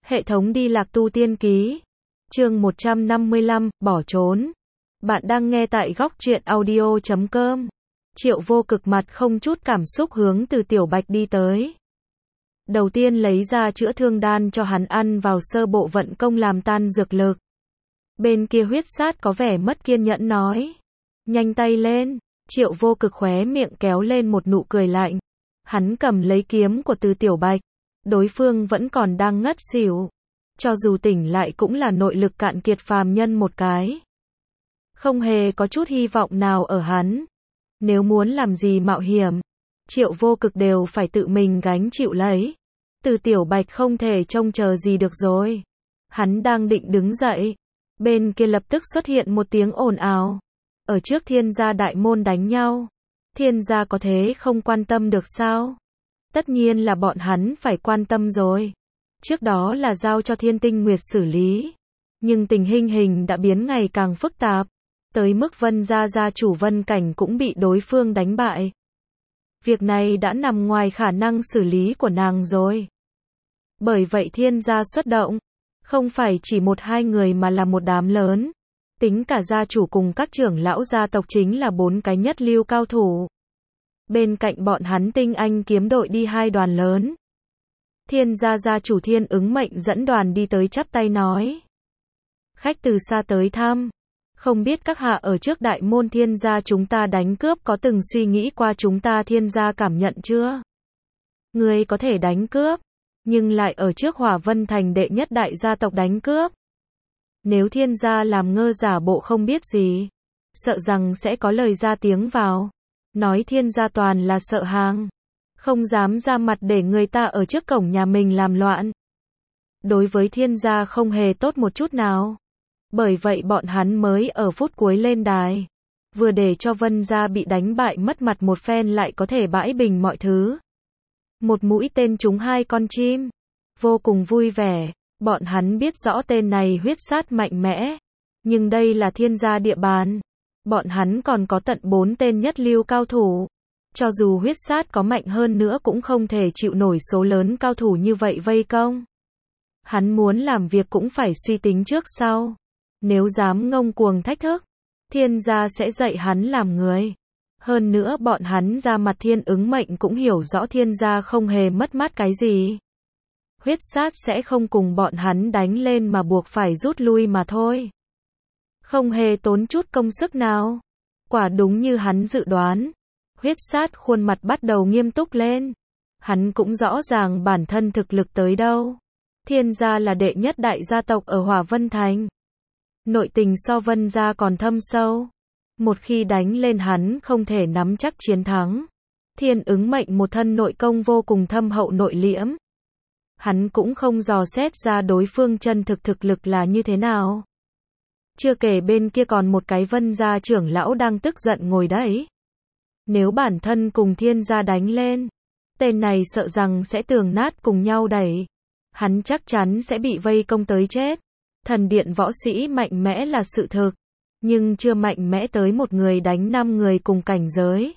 Hệ thống đi lạc tu tiên ký. Chương 155, bỏ trốn. Bạn đang nghe tại góc truyện audio.com. Triệu Vô Cực mặt không chút cảm xúc hướng Từ Tiểu Bạch đi tới. Đầu tiên lấy ra chữa thương đan cho hắn ăn vào sơ bộ vận công làm tan dược lực. Bên kia Huyết Sát có vẻ mất kiên nhẫn nói. Nhanh tay lên. Triệu Vô Cực khóe miệng kéo lên một nụ cười lạnh. Hắn cầm lấy kiếm của Từ Tiểu Bạch. Đối phương vẫn còn đang ngất xỉu. Cho dù tỉnh lại cũng là nội lực cạn kiệt phàm nhân một cái. Không hề có chút hy vọng nào ở hắn. Nếu muốn làm gì mạo hiểm, Triệu Vô Cực đều phải tự mình gánh chịu lấy. Từ Tiểu Bạch không thể trông chờ gì được rồi. Hắn đang định đứng dậy. Bên kia lập tức xuất hiện một tiếng ồn ào. Ở trước Thiên gia đại môn đánh nhau. Thiên gia có thế không quan tâm được sao? Tất nhiên là bọn hắn phải quan tâm rồi. Trước đó là giao cho Thiên Tinh Nguyệt xử lý. Nhưng tình hình đã biến ngày càng phức tạp. Tới mức Vân gia gia chủ Vân Cảnh cũng bị đối phương đánh bại. Việc này đã nằm ngoài khả năng xử lý của nàng rồi. Bởi vậy Thiên gia xuất động. Không phải chỉ một hai người mà là một đám lớn. Tính cả gia chủ cùng các trưởng lão gia tộc chính là 4 cái nhất lưu cao thủ. Bên cạnh bọn hắn tinh anh kiếm đội đi 2 đoàn lớn. Thiên gia gia chủ Thiên Ứng Mệnh dẫn đoàn đi tới chắp tay nói. Khách từ xa tới thăm. Không biết các hạ ở trước đại môn Thiên gia chúng ta đánh cướp có từng suy nghĩ qua chúng ta Thiên gia cảm nhận chưa? Người có thể đánh cướp, nhưng lại ở trước Hỏa Vân Thành đệ nhất đại gia tộc đánh cướp. Nếu Thiên gia làm ngơ giả bộ không biết gì, sợ rằng sẽ có lời ra tiếng vào. Nói Thiên gia toàn là sợ hàng. Không dám ra mặt để người ta ở trước cổng nhà mình làm loạn. Đối với Thiên gia không hề tốt một chút nào. Bởi vậy bọn hắn mới ở phút cuối lên đài. Vừa để cho Vân gia bị đánh bại mất mặt một phen lại có thể bãi bình mọi thứ. Một mũi tên trúng 2 con chim. Vô cùng vui vẻ. Bọn hắn biết rõ tên này Huyết Sát mạnh mẽ. Nhưng đây là Thiên gia địa bàn. Bọn hắn còn có tận 4 tên nhất lưu cao thủ. Cho dù Huyết Sát có mạnh hơn nữa cũng không thể chịu nổi số lớn cao thủ như vậy vây công. Hắn muốn làm việc cũng phải suy tính trước sau. Nếu dám ngông cuồng thách thức, Thiên gia sẽ dạy hắn làm người. Hơn nữa bọn hắn ra mặt Thiên Ứng Mệnh cũng hiểu rõ Thiên gia không hề mất mát cái gì. Huyết Sát sẽ không cùng bọn hắn đánh lên mà buộc phải rút lui mà thôi. Không hề tốn chút công sức nào. Quả đúng như hắn dự đoán. Huyết Sát khuôn mặt bắt đầu nghiêm túc lên. Hắn cũng rõ ràng bản thân thực lực tới đâu. Thiên gia là đệ nhất đại gia tộc ở Hỏa Vân Thành. Nội tình so Vân gia còn thâm sâu. Một khi đánh lên hắn không thể nắm chắc chiến thắng. Thiên Ứng Mệnh một thân nội công vô cùng thâm hậu nội liễm. Hắn cũng không dò xét ra đối phương chân thực lực là như thế nào. Chưa kể bên kia còn một cái Vân gia trưởng lão đang tức giận ngồi đấy. Nếu bản thân cùng Thiên gia đánh lên, tên này sợ rằng sẽ tường nát cùng nhau đẩy. Hắn chắc chắn sẽ bị vây công tới chết. Thần điện võ sĩ mạnh mẽ là sự thực, nhưng chưa mạnh mẽ tới một người đánh 5 người cùng cảnh giới.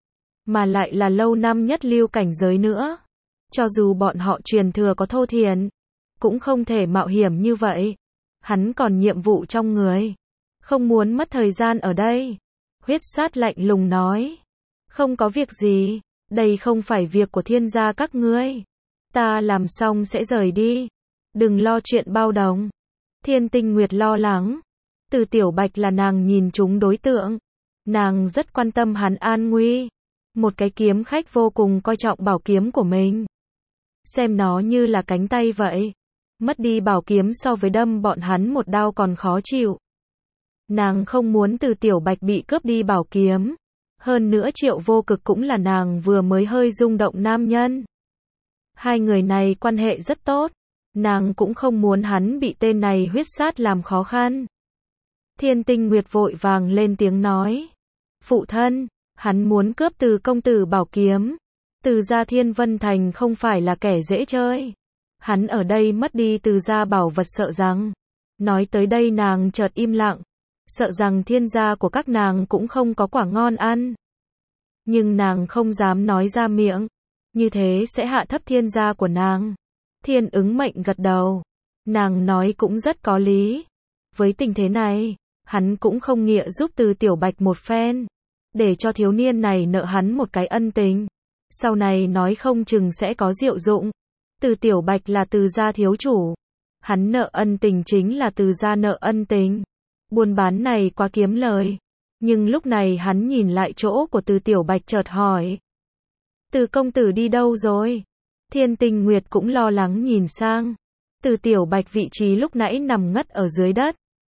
Mà lại là lâu năm nhất lưu cảnh giới nữa. Cho dù bọn họ truyền thừa có thô thiển, cũng không thể mạo hiểm như vậy. Hắn còn nhiệm vụ trong người. Không muốn mất thời gian ở đây. Huyết Sát lạnh lùng nói. Không có việc gì. Đây không phải việc của Thiên gia các ngươi. Ta làm xong sẽ rời đi. Đừng lo chuyện bao đồng. Thiên Tinh Nguyệt lo lắng. Từ Tiểu Bạch là nàng nhìn chúng đối tượng. Nàng rất quan tâm hắn an nguy. Một cái kiếm khách vô cùng coi trọng bảo kiếm của mình. Xem nó như là cánh tay vậy. Mất đi bảo kiếm so với đâm bọn hắn một đao còn khó chịu. Nàng không muốn Từ Tiểu Bạch bị cướp đi bảo kiếm. Hơn nữa Triệu Vô Cực cũng là nàng vừa mới hơi rung động nam nhân. Hai người này quan hệ rất tốt. Nàng cũng không muốn hắn bị tên này Huyết Sát làm khó khăn. Thiên Tinh Nguyệt vội vàng lên tiếng nói. Phụ thân, hắn muốn cướp Từ công tử bảo kiếm. Từ gia Thiên Vân Thành không phải là kẻ dễ chơi. Hắn ở đây mất đi Từ gia bảo vật sợ rằng. Nói tới đây nàng chợt im lặng. Sợ rằng Thiên gia của các nàng cũng không có quả ngon ăn. Nhưng nàng không dám nói ra miệng. Như thế sẽ hạ thấp Thiên gia của nàng. Thiên Ứng Mệnh gật đầu. Nàng nói cũng rất có lý. Với tình thế này, hắn cũng không nghĩa giúp Từ Tiểu Bạch một phen, để cho thiếu niên này nợ hắn một cái ân tình. Sau này nói không chừng sẽ có diệu dụng. Từ Tiểu Bạch là Từ gia thiếu chủ. Hắn nợ ân tình chính là Từ gia nợ ân tình. Buôn bán này quá kiếm lời. Nhưng lúc này hắn nhìn lại chỗ của Từ Tiểu Bạch chợt hỏi. Từ công tử đi đâu rồi? Thiên Tinh Nguyệt cũng lo lắng nhìn sang. Từ Tiểu Bạch vị trí lúc nãy nằm ngất ở dưới đất.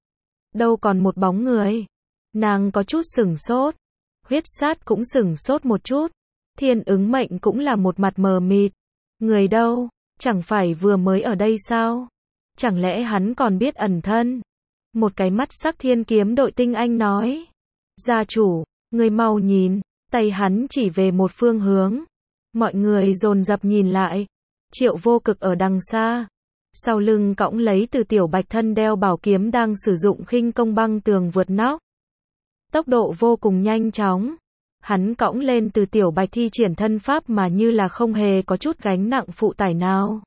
Đâu còn một bóng người. Nàng có chút sửng sốt. Huyết sát cũng sửng sốt một chút. Thiên Ứng Mệnh cũng là một mặt mờ mịt. Người đâu? Chẳng phải vừa mới ở đây sao? Chẳng lẽ hắn còn biết ẩn thân? Một cái mắt sắc thiên kiếm đội tinh anh nói. Gia chủ, người mau nhìn. Tay hắn chỉ về một phương hướng. Mọi người dồn dập nhìn lại. Triệu Vô Cực ở đằng xa. Sau lưng cõng lấy Từ Tiểu Bạch thân đeo bảo kiếm đang sử dụng khinh công băng tường vượt nóc. Tốc độ vô cùng nhanh chóng. Hắn cõng lên Từ Tiểu Bạch thi triển thân pháp mà như là không hề có chút gánh nặng phụ tải nào.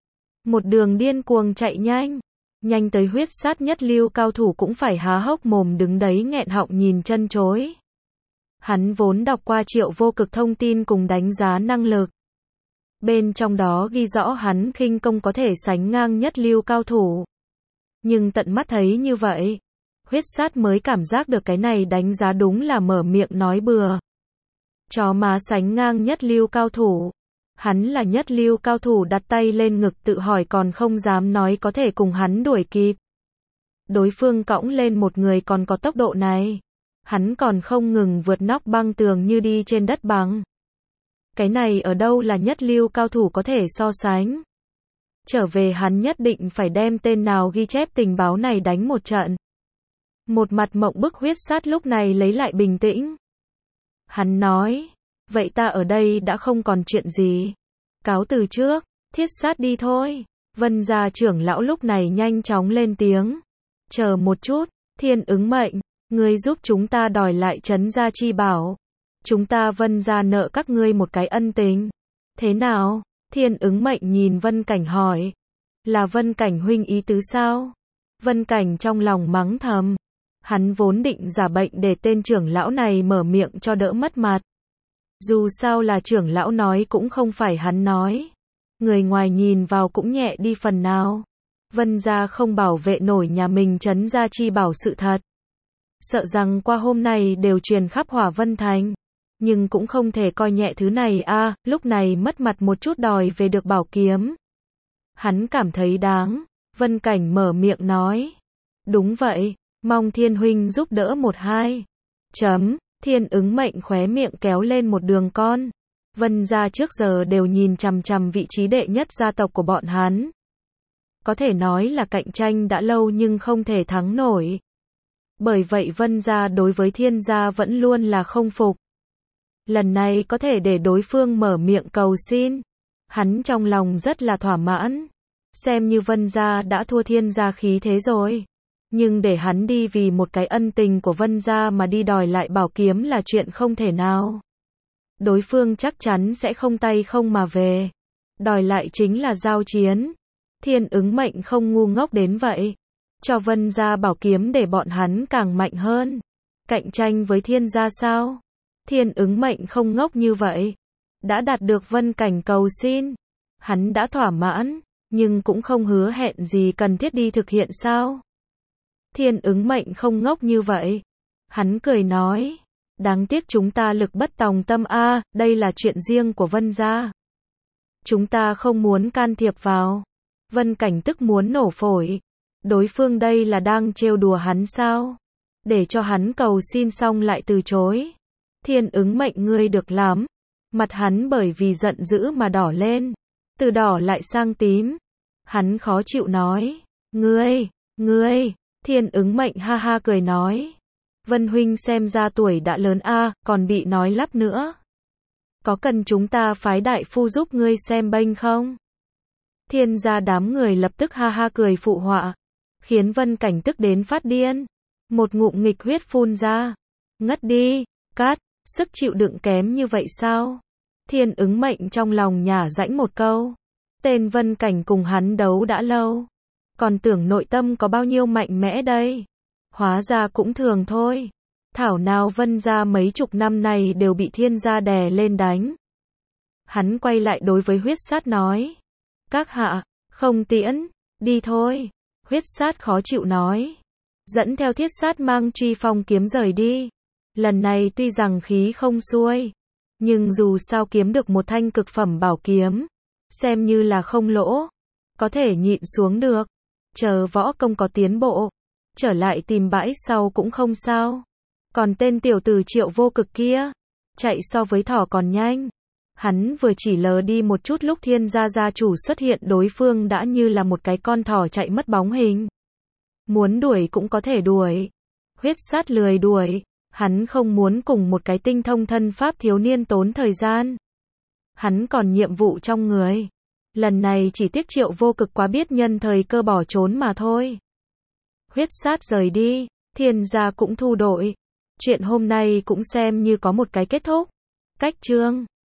Một đường điên cuồng chạy nhanh. Nhanh tới huyết sát nhất lưu cao thủ cũng phải há hốc mồm đứng đấy nghẹn họng nhìn chân chối. Hắn vốn đọc qua Triệu Vô Cực thông tin cùng đánh giá năng lực. Bên trong đó ghi rõ hắn khinh công có thể sánh ngang nhất lưu cao thủ. Nhưng tận mắt thấy như vậy, huyết sát mới cảm giác được cái này đánh giá đúng là mở miệng nói bừa. Chó má sánh ngang nhất lưu cao thủ. Hắn là nhất lưu cao thủ đặt tay lên ngực tự hỏi còn không dám nói có thể cùng hắn đuổi kịp. Đối phương cõng lên một người còn có tốc độ này. Hắn còn không ngừng vượt nóc băng tường như đi trên đất bằng. Cái này ở đâu là nhất lưu cao thủ có thể so sánh. Trở về hắn nhất định phải đem tên nào ghi chép tình báo này đánh một trận. Một mặt mộng bức huyết sát lúc này lấy lại bình tĩnh. Hắn nói, vậy ta ở đây đã không còn chuyện gì. Cáo từ trước, thiết sát đi thôi. Vân gia trưởng lão lúc này nhanh chóng lên tiếng. Chờ một chút, Thiên Ứng Mệnh, ngươi giúp chúng ta đòi lại trấn gia chi bảo. Chúng ta Vân gia nợ các ngươi một cái ân tình. Thế nào? Thiên Ứng Mệnh nhìn Vân Cảnh hỏi. Là Vân Cảnh huynh ý tứ sao? Vân Cảnh trong lòng mắng thầm. Hắn vốn định giả bệnh để tên trưởng lão này mở miệng cho đỡ mất mặt. Dù sao là trưởng lão nói cũng không phải hắn nói. Người ngoài nhìn vào cũng nhẹ đi phần nào. Vân gia không bảo vệ nổi nhà mình trấn gia chi bảo sự thật. Sợ rằng qua hôm nay đều truyền khắp Hỏa Vân Thành. Nhưng cũng không thể coi nhẹ thứ này a, lúc này mất mặt một chút đòi về được bảo kiếm. Hắn cảm thấy đáng. Vân Cảnh mở miệng nói. Đúng vậy, mong Thiên huynh giúp đỡ một hai. Thiên Ứng Mệnh khóe miệng kéo lên một đường con. Vân gia trước giờ đều nhìn chằm chằm vị trí đệ nhất gia tộc của bọn hắn. Có thể nói là cạnh tranh đã lâu nhưng không thể thắng nổi. Bởi vậy Vân gia đối với Thiên gia vẫn luôn là không phục. Lần này có thể để đối phương mở miệng cầu xin. Hắn trong lòng rất là thỏa mãn. Xem như Vân gia đã thua Thiên gia khí thế rồi. Nhưng để hắn đi vì một cái ân tình của Vân gia mà đi đòi lại bảo kiếm là chuyện không thể nào. Đối phương chắc chắn sẽ không tay không mà về. Đòi lại chính là giao chiến. Thiên Ứng Mệnh không ngu ngốc đến vậy. Cho Vân gia bảo kiếm để bọn hắn càng mạnh hơn. Cạnh tranh với Thiên gia sao? Thiên Ứng Mệnh không ngốc như vậy. Đã đạt được Vân Cảnh cầu xin. Hắn đã thỏa mãn, nhưng cũng không hứa hẹn gì cần thiết đi thực hiện sao? Thiên Ứng Mệnh không ngốc như vậy. Hắn cười nói. Đáng tiếc chúng ta lực bất tòng tâm a, đây là chuyện riêng của Vân gia. Chúng ta không muốn can thiệp vào. Vân Cảnh tức muốn nổ phổi. Đối phương đây là đang trêu đùa hắn sao? Để cho hắn cầu xin xong lại từ chối. Thiên Ứng Mệnh ngươi được lắm. Mặt hắn bởi vì giận dữ mà đỏ lên. Từ đỏ lại sang tím. Hắn khó chịu nói. Ngươi. Thiên Ứng Mệnh ha ha cười nói. Vân huynh xem ra tuổi đã lớn a, còn bị nói lắp nữa. Có cần chúng ta phái đại phu giúp ngươi xem bênh không? Thiên gia đám người lập tức ha ha cười phụ họa. Khiến Vân Cảnh tức đến phát điên. Một ngụm nghịch huyết phun ra. Ngất đi, cát, sức chịu đựng kém như vậy sao? Thiên Ứng Mệnh trong lòng nhả rãnh một câu. Tên Vân Cảnh cùng hắn đấu đã lâu. Còn tưởng nội tâm có bao nhiêu mạnh mẽ đây. Hóa ra cũng thường thôi. Thảo nào Vân gia mấy chục năm này đều bị Thiên gia đè lên đánh. Hắn quay lại đối với Huyết Sát nói. Các hạ, không tiễn, đi thôi. Huyết Sát khó chịu nói. Dẫn theo Thiết Sát mang truy phong kiếm rời đi. Lần này tuy rằng khí không xuôi, nhưng dù sao kiếm được một thanh cực phẩm bảo kiếm, xem như là không lỗ, có thể nhịn xuống được. Chờ võ công có tiến bộ, trở lại tìm bãi sau cũng không sao. Còn tên tiểu tử Triệu Vô Cực kia, chạy so với thỏ còn nhanh. Hắn vừa chỉ lờ đi một chút lúc Thiên gia gia chủ xuất hiện, đối phương đã như là một cái con thỏ chạy mất bóng hình. Muốn đuổi cũng có thể đuổi. Huyết Sát lười đuổi, hắn không muốn cùng một cái tinh thông thân pháp thiếu niên tốn thời gian. Hắn còn nhiệm vụ trong người. Lần này chỉ tiếc Triệu Vô Cực quá biết nhân thời cơ bỏ trốn mà thôi. Huyết Sát rời đi, Thiên gia cũng thu đội. Chuyện hôm nay cũng xem như có một cái kết thúc. Cách chương